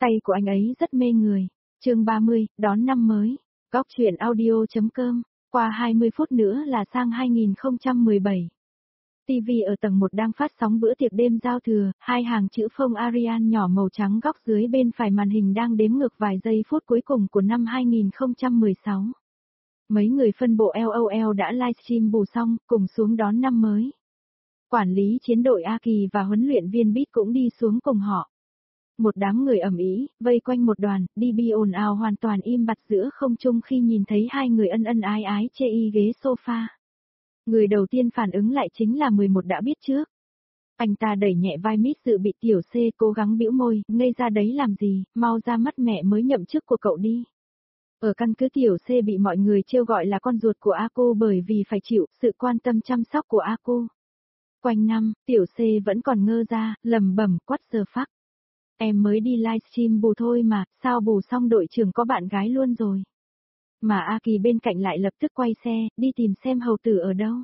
Tay của anh ấy rất mê người. Chương 30, đón năm mới. Góc truyện audio.com. Qua 20 phút nữa là sang 2017. TV ở tầng 1 đang phát sóng bữa tiệc đêm giao thừa, hai hàng chữ phông Arial nhỏ màu trắng góc dưới bên phải màn hình đang đếm ngược vài giây phút cuối cùng của năm 2016. Mấy người phân bộ LOL đã livestream bù xong, cùng xuống đón năm mới. Quản lý chiến đội A Kỳ và huấn luyện viên Beat cũng đi xuống cùng họ. Một đám người ầm ĩ, vây quanh một đoàn, DB ồn ào hoàn toàn im bặt giữa không trung khi nhìn thấy hai người ân ân ái ái chê y ghế sofa. Người đầu tiên phản ứng lại chính là 11 đã biết trước. Anh ta đẩy nhẹ vai Mít dự bị tiểu C cố gắng bĩu môi, ngây ra đấy làm gì, mau ra mắt mẹ mới nhậm chức của cậu đi. Ở căn cứ tiểu C bị mọi người trêu gọi là con ruột của Aku bởi vì phải chịu sự quan tâm chăm sóc của Aku. Quanh năm, tiểu C vẫn còn ngơ ra, lầm bẩm quát giờ phắc. Em mới đi livestream bù thôi mà, sao bù xong đội trưởng có bạn gái luôn rồi. Mà A Kỳ bên cạnh lại lập tức quay xe, đi tìm xem hầu tử ở đâu.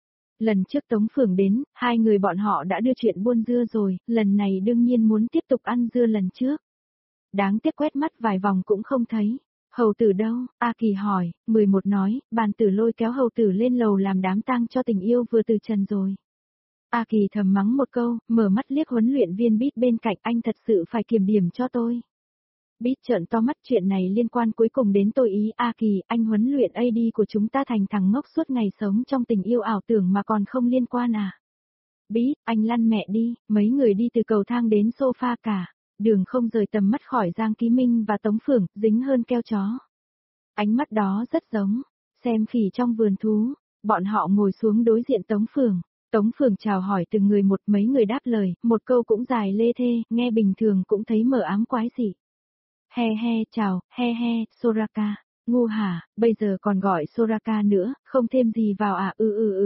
Lần trước Tống Phường đến, hai người bọn họ đã đưa chuyện buôn dưa rồi, lần này đương nhiên muốn tiếp tục ăn dưa lần trước. Đáng tiếc quét mắt vài vòng cũng không thấy. Hầu tử đâu? A Kỳ hỏi, 11 nói, bàn tử lôi kéo hầu tử lên lầu làm đám tang cho tình yêu vừa từ trần rồi. A Kỳ thầm mắng một câu, mở mắt liếc huấn luyện viên Beat bên cạnh, anh thật sự phải kiểm điểm cho tôi. Beat trợn to mắt, chuyện này liên quan cuối cùng đến tôi ý. A Kỳ, anh huấn luyện AD của chúng ta thành thằng ngốc suốt ngày sống trong tình yêu ảo tưởng mà còn không liên quan à? Beat, anh lăn mẹ đi, mấy người đi từ cầu thang đến sofa cả. Đường không rời tầm mắt khỏi Giang Ký Minh và Tống Phường, dính hơn keo chó. Ánh mắt đó rất giống, xem khỉ trong vườn thú. Bọn họ ngồi xuống đối diện Tống Phường. Tống Phường chào hỏi từng người một, mấy người đáp lời, một câu cũng dài lê thê, nghe bình thường cũng thấy mờ ám quái dị. He he chào, he he, Soraka, ngu hả, bây giờ còn gọi Soraka nữa, không thêm gì vào à,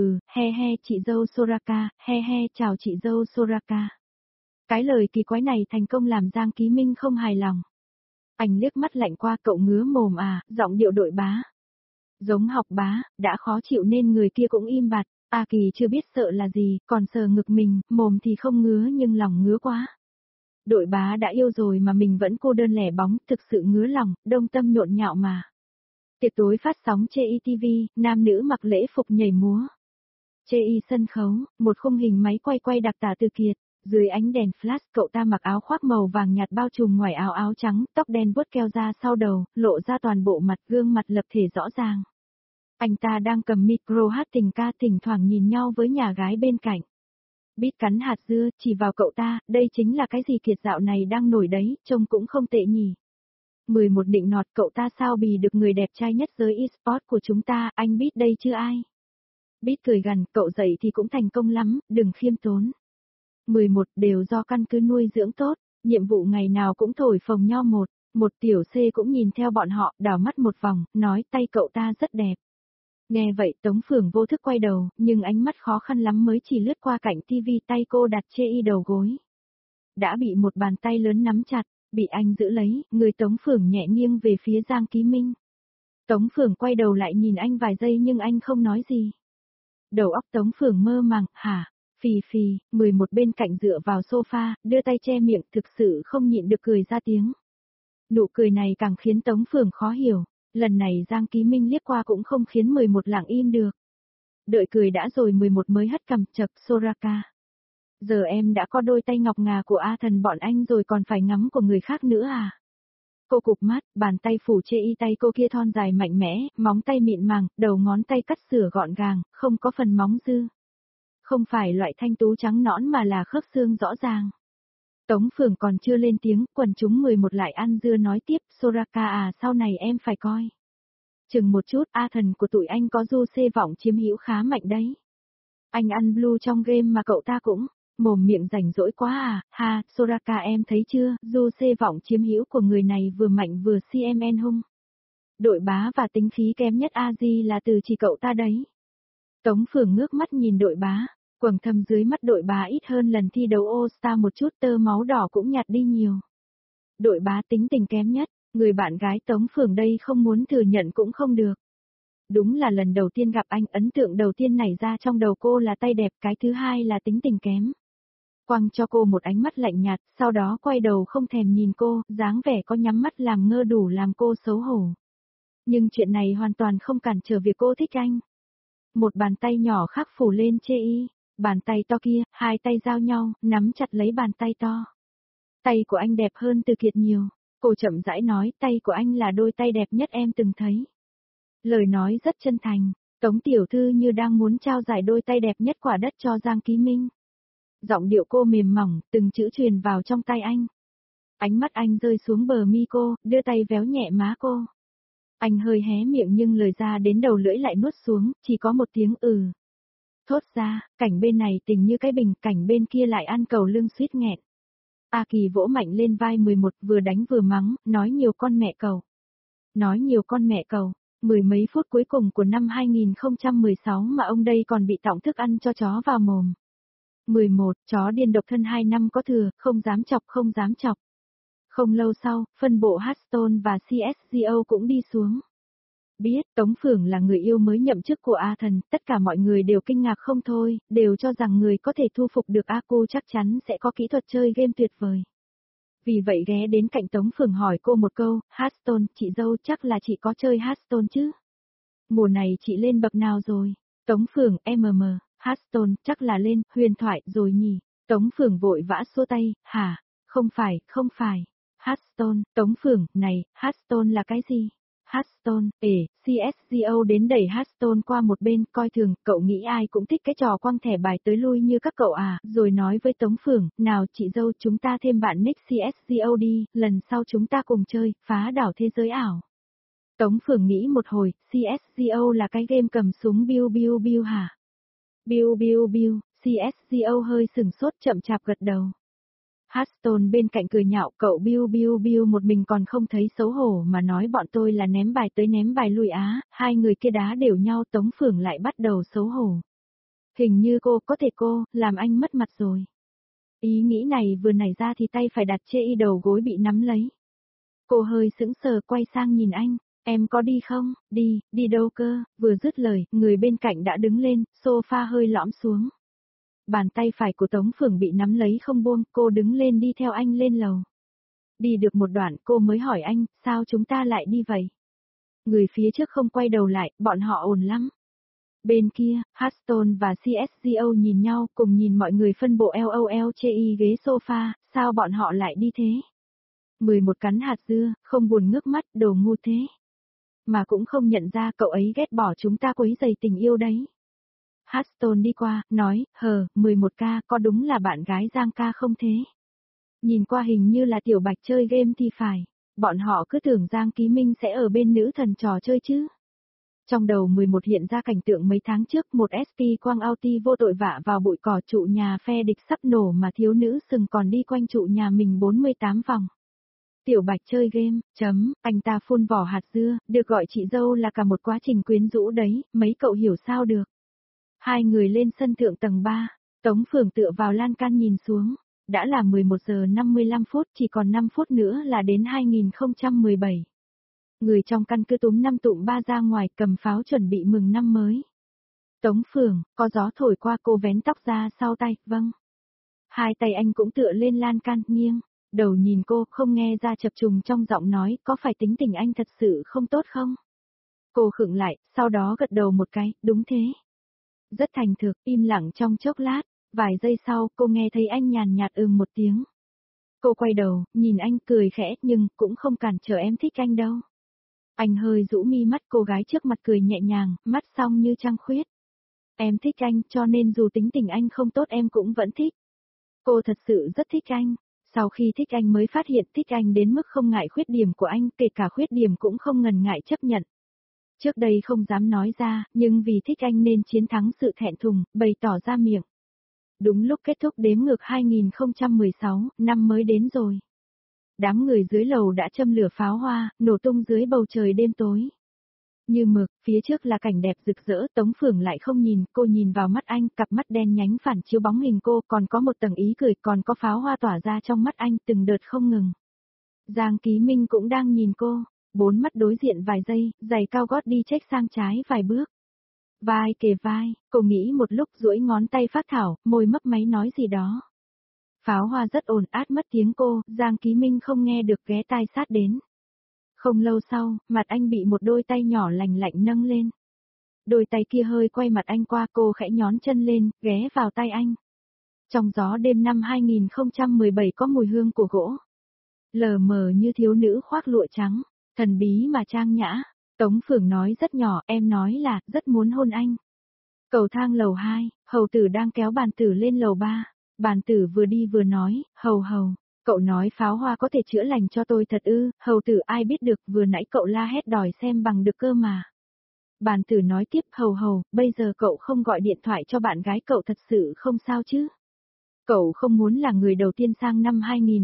he he chị dâu Soraka, he he chào chị dâu Soraka. Cái lời kỳ quái này thành công làm Giang Ký Minh không hài lòng. Anh liếc mắt lạnh qua, cậu ngứa mồm à, giọng điệu đội bá. Giống học bá, đã khó chịu nên người kia cũng im bặt. A Kỳ chưa biết sợ là gì, còn sờ ngực mình, mồm thì không ngứa nhưng lòng ngứa quá. Đội bá đã yêu rồi mà mình vẫn cô đơn lẻ bóng, thực sự ngứa lòng, đông tâm nhộn nhạo mà. Tiệc tối phát sóng trên TV, nam nữ mặc lễ phục nhảy múa. Trên sân khấu, một khung hình máy quay đặc tả Từ Kiệt, dưới ánh đèn flash cậu ta mặc áo khoác màu vàng nhạt bao trùm ngoài áo áo trắng, tóc đen vuốt keo ra sau đầu, lộ ra toàn bộ mặt, gương mặt lập thể rõ ràng. Anh ta đang cầm micro hát tình ca, thỉnh thoảng nhìn nhau với nhà gái bên cạnh. Beat cắn hạt dưa, chỉ vào cậu ta, đây chính là cái gì Kiệt dạo này đang nổi đấy, trông cũng không tệ nhỉ. 11 định nọt, cậu ta sao bì được người đẹp trai nhất giới eSport của chúng ta, anh Beat đây chứ ai. Beat cười gằn, cậu dậy thì cũng thành công lắm, đừng khiêm tốn. 11 đều do căn cứ nuôi dưỡng tốt, nhiệm vụ ngày nào cũng thổi phồng nho một tiểu C cũng nhìn theo bọn họ, đảo mắt một vòng, nói tay cậu ta rất đẹp. Nghe vậy Tống Phường vô thức quay đầu, nhưng ánh mắt khó khăn lắm mới chỉ lướt qua cạnh tivi, tay cô đặt trên đầu gối. Đã bị một bàn tay lớn nắm chặt, bị anh giữ lấy, người Tống Phường nhẹ nghiêng về phía Giang Ký Minh. Tống Phường quay đầu lại nhìn anh vài giây nhưng anh không nói gì. Đầu óc Tống Phường mơ màng, hả? Phì phì, 11 bên cạnh dựa vào sofa, đưa tay che miệng, thực sự không nhịn được cười ra tiếng. Nụ cười này càng khiến Tống Phường khó hiểu. Lần này Giang Ký Minh liếc qua cũng không khiến 11 lặng im được. Đợi cười đã rồi 11 mới hất cằm, chậc, Soraka. Giờ em đã có đôi tay ngọc ngà của A Thần bọn anh rồi còn phải ngắm của người khác nữa à? Cô cụp mắt, bàn tay phủ chê y, tay cô kia thon dài mạnh mẽ, móng tay mịn màng, đầu ngón tay cắt sửa gọn gàng, không có phần móng dư. Không phải loại thanh tú trắng nõn mà là khớp xương rõ ràng. Tống Phường còn chưa lên tiếng, quần chúng 11 lại ăn dưa nói tiếp, Soraka à, sau này em phải coi. Chừng một chút, A Thần của tụi anh có du xê vọng chiếm hữu khá mạnh đấy. Anh ăn blue trong game mà cậu ta cũng, mồm miệng rảnh rỗi quá à, ha, Soraka em thấy chưa, du xê vọng chiếm hữu của người này vừa mạnh vừa CMN hung. Đội bá và tính khí kém nhất AZ là từ chỉ cậu ta đấy. Tống Phường ngước mắt nhìn đội bá. Quầng thâm dưới mắt đội bá ít hơn lần thi đấu All-Star một chút, tơ máu đỏ cũng nhạt đi nhiều. Đội bá tính tình kém nhất, người bạn gái Tống Phường đây không muốn thừa nhận cũng không được. Đúng là lần đầu tiên gặp anh, ấn tượng đầu tiên nảy ra trong đầu cô là tay đẹp, cái thứ hai là tính tình kém. Quăng cho cô một ánh mắt lạnh nhạt, sau đó quay đầu không thèm nhìn cô, dáng vẻ có nhắm mắt làm ngơ đủ làm cô xấu hổ. Nhưng chuyện này hoàn toàn không cản trở việc cô thích anh. Một bàn tay nhỏ khác phủ lên chê y, bàn tay to kia, hai tay giao nhau, nắm chặt lấy bàn tay to. Tay của anh đẹp hơn Từ Kiệt nhiều. Cô chậm rãi nói, tay của anh là đôi tay đẹp nhất em từng thấy. Lời nói rất chân thành, Tống tiểu thư như đang muốn trao giải đôi tay đẹp nhất quả đất cho Giang Ký Minh. Giọng điệu cô mềm mỏng, từng chữ truyền vào trong tay anh. Ánh mắt anh rơi xuống bờ mi cô, đưa tay véo nhẹ má cô. Anh hơi hé miệng nhưng lời ra đến đầu lưỡi lại nuốt xuống, chỉ có một tiếng thốt ra, cảnh bên này tình như cái bình, cảnh bên kia lại ăn cầu lưng suýt nghẹn. A Kỳ vỗ mạnh lên vai 11 vừa đánh vừa mắng, nói nhiều con mẹ cầu. Nói nhiều con mẹ cầu, mười mấy phút cuối cùng của năm 2016 mà ông đây còn bị tọng thức ăn cho chó vào mồm. 11, chó điên độc thân 2 năm có thừa, không dám chọc không dám chọc. Không lâu sau, phân bộ Hearthstone và CSGO cũng đi xuống. Biết Tống Phưởng là người yêu mới nhậm chức của A Thần, tất cả mọi người đều kinh ngạc không thôi, đều cho rằng người có thể thu phục được A cô chắc chắn sẽ có kỹ thuật chơi game tuyệt vời. Vì vậy ghé đến cạnh Tống Phưởng hỏi cô một câu, Hearthstone, chị dâu chắc là chị có chơi Hearthstone chứ? Mùa này chị lên bậc nào rồi? Tống Phưởng, Hearthstone, chắc là lên, huyền thoại rồi nhỉ? Tống Phưởng vội vã xua tay, hả? Không phải. Hearthstone, Tống Phưởng, này, Hearthstone là cái gì? Hearthstone, CSGO đến đẩy Hearthstone qua một bên, coi thường, cậu nghĩ ai cũng thích cái trò quăng thẻ bài tới lui như các cậu à, rồi nói với Tống Phưởng, nào chị dâu chúng ta thêm bạn nick CSGO đi, lần sau chúng ta cùng chơi, phá đảo thế giới ảo. Tống Phưởng nghĩ một hồi, CSGO là cái game cầm súng biu biu biu hả? Biu biu biu, CSGO hơi sừng sốt chậm chạp gật đầu. Hearthstone bên cạnh cười nhạo cậu biu biu biu một mình còn không thấy xấu hổ mà nói bọn tôi là ném bài tới ném bài lui á, hai người kia đá đều nhau Tống Phưởng lại bắt đầu xấu hổ. Hình như cô, có thể cô, làm anh mất mặt rồi. Ý nghĩ này vừa nảy ra thì tay phải đặt chê y đầu gối bị nắm lấy. Cô hơi sững sờ quay sang nhìn anh, em có đi không, đi đâu cơ, vừa dứt lời, người bên cạnh đã đứng lên, sofa hơi lõm xuống. Bàn tay phải của Tống Phưởng bị nắm lấy không buông, cô đứng lên đi theo anh lên lầu. Đi được một đoạn cô mới hỏi anh, sao chúng ta lại đi vậy? Người phía trước không quay đầu lại, bọn họ ồn lắm. Bên kia, Hearthstone và CSGO nhìn nhau cùng nhìn mọi người phân bộ LOL chê y ghế sofa, sao bọn họ lại đi thế? 11 cắn hạt dưa, không buồn ngước mắt, đồ ngu thế. Mà cũng không nhận ra cậu ấy ghét bỏ chúng ta quấy rầy tình yêu đấy. Hearthstone đi qua, nói, 11K, có đúng là bạn gái Giang ca không thế? Nhìn qua hình như là Tiểu Bạch chơi game thì phải, bọn họ cứ tưởng Giang Ký Minh sẽ ở bên nữ thần trò chơi chứ. Trong đầu 11 hiện ra cảnh tượng mấy tháng trước một SP quang Audi vô tội vạ vào bụi cỏ trụ nhà phe địch sắp nổ mà thiếu nữ sừng còn đi quanh trụ nhà mình 48 vòng. Tiểu Bạch chơi game, anh ta phun vỏ hạt dưa, được gọi chị dâu là cả một quá trình quyến rũ đấy, mấy cậu hiểu sao được. Hai người lên sân thượng tầng 3, Tống Phưởng tựa vào lan can nhìn xuống, đã là 11 giờ 55 phút, chỉ còn 5 phút nữa là đến 2017. Người trong căn cứ túm năm tụm ba ra ngoài cầm pháo chuẩn bị mừng năm mới. Tống Phưởng, có gió thổi qua cô vén tóc ra sau tay, vâng. Hai tay anh cũng tựa lên lan can, nghiêng, đầu nhìn cô, không nghe ra chập trùng trong giọng nói, có phải tính tình anh thật sự không tốt không? Cô khựng lại, sau đó gật đầu một cái, đúng thế. Rất thành thực, im lặng trong chốc lát, vài giây sau cô nghe thấy anh nhàn nhạt một tiếng. Cô quay đầu, nhìn anh cười khẽ nhưng cũng không cản trở em thích anh đâu. Anh hơi rũ mi mắt cô gái trước mặt cười nhẹ nhàng, mắt song như trăng khuyết. Em thích anh cho nên dù tính tình anh không tốt em cũng vẫn thích. Cô thật sự rất thích anh. Sau khi thích anh mới phát hiện thích anh đến mức không ngại khuyết điểm của anh, kể cả khuyết điểm cũng không ngần ngại chấp nhận. Trước đây không dám nói ra, nhưng vì thích anh nên chiến thắng sự thẹn thùng, bày tỏ ra miệng. Đúng lúc kết thúc đếm ngược 2016, năm mới đến rồi. Đám người dưới lầu đã châm lửa pháo hoa, nổ tung dưới bầu trời đêm tối. Như mực, phía trước là cảnh đẹp rực rỡ, Tống Phưởng lại không nhìn, cô nhìn vào mắt anh, cặp mắt đen nhánh phản chiếu bóng hình cô, còn có một tầng ý cười, còn có pháo hoa tỏa ra trong mắt anh từng đợt không ngừng. Giang Ký Minh cũng đang nhìn cô, bốn mắt đối diện vài giây, giày cao gót đi chếch sang trái vài bước. Vai kề vai, cô nghĩ một lúc duỗi ngón tay phát thảo, môi mấp máy nói gì đó. Pháo Hoa rất ồn át mất tiếng cô, Giang Ký Minh không nghe được ghé tai sát đến. Không lâu sau, mặt anh bị một đôi tay nhỏ lành lạnh nâng lên. Đôi tay kia hơi quay mặt anh qua, cô khẽ nhón chân lên, ghé vào tay anh. Trong gió đêm năm 2017 có mùi hương của gỗ. Lờ mờ như thiếu nữ khoác lụa trắng, thần bí mà trang nhã. Tống Phượng nói rất nhỏ, em nói là, rất muốn hôn anh. Cầu thang lầu 2, hầu tử đang kéo bàn tử lên lầu 3. Bàn tử vừa đi vừa nói, hầu hầu, cậu nói Pháo Hoa có thể chữa lành cho tôi thật ư, hầu tử ai biết được, vừa nãy cậu la hét đòi xem bằng được cơ mà. Bàn tử nói tiếp, hầu hầu, bây giờ cậu không gọi điện thoại cho bạn gái cậu thật sự không sao chứ? Cậu không muốn là người đầu tiên sang năm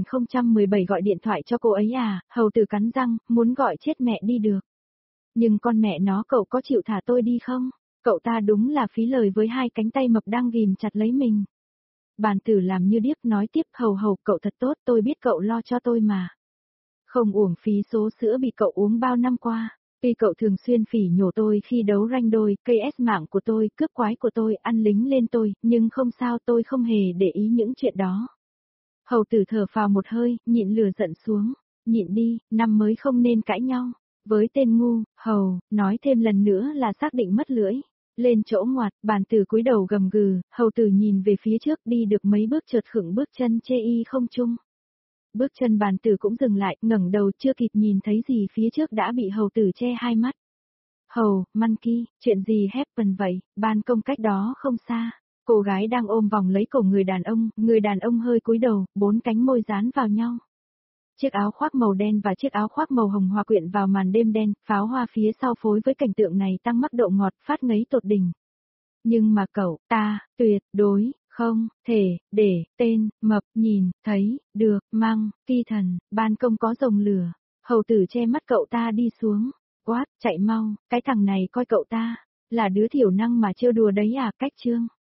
2017 gọi điện thoại cho cô ấy à, hầu tử cắn răng, muốn gọi chết mẹ đi được. Nhưng con mẹ nó, cậu có chịu thả tôi đi không? Cậu ta đúng là phí lời với hai cánh tay mập đang ghim chặt lấy mình. Bàn tử làm như điếc nói tiếp, hầu hầu, cậu thật tốt, tôi biết cậu lo cho tôi mà. Không uổng phí số sữa bị cậu uống bao năm qua. Tuy cậu thường xuyên phỉ nhổ tôi khi đấu ranh đôi, cây S mạng của tôi, cướp quái của tôi, ăn lính lên tôi, nhưng không sao, tôi không hề để ý những chuyện đó. Hầu tử thở phào một hơi, nhịn lửa giận xuống. Nhịn đi, năm mới không nên cãi nhau. Với tên ngu, hầu, nói thêm lần nữa là xác định mất lưỡi. Lên chỗ ngoặt, bàn tử cúi đầu gầm gừ, hầu tử nhìn về phía trước đi được mấy bước chợt khựng bước chân chê y không chung. Bước chân bàn tử cũng dừng lại, ngẩng đầu chưa kịp nhìn thấy gì phía trước đã bị hầu tử che hai mắt. Hầu, Monkey, chuyện gì happen vậy, ban công cách đó không xa. Cô gái đang ôm vòng lấy cổ người đàn ông hơi cúi đầu, bốn cánh môi dán vào nhau. Chiếc áo khoác màu đen và chiếc áo khoác màu hồng hòa quyện vào màn đêm đen, Pháo Hoa phía sau phối với cảnh tượng này tăng mức độ ngọt phát ngấy tột đỉnh. Nhưng mà cậu, ta, tuyệt đối, không, thể, để, tên, mập, nhìn, thấy, được, măng, kỳ thần, ban công có rồng lửa. Hầu tử che mắt cậu ta đi xuống. Quát, chạy mau, cái thằng này coi cậu ta, là đứa thiểu năng mà trêu đùa đấy à, cách trương.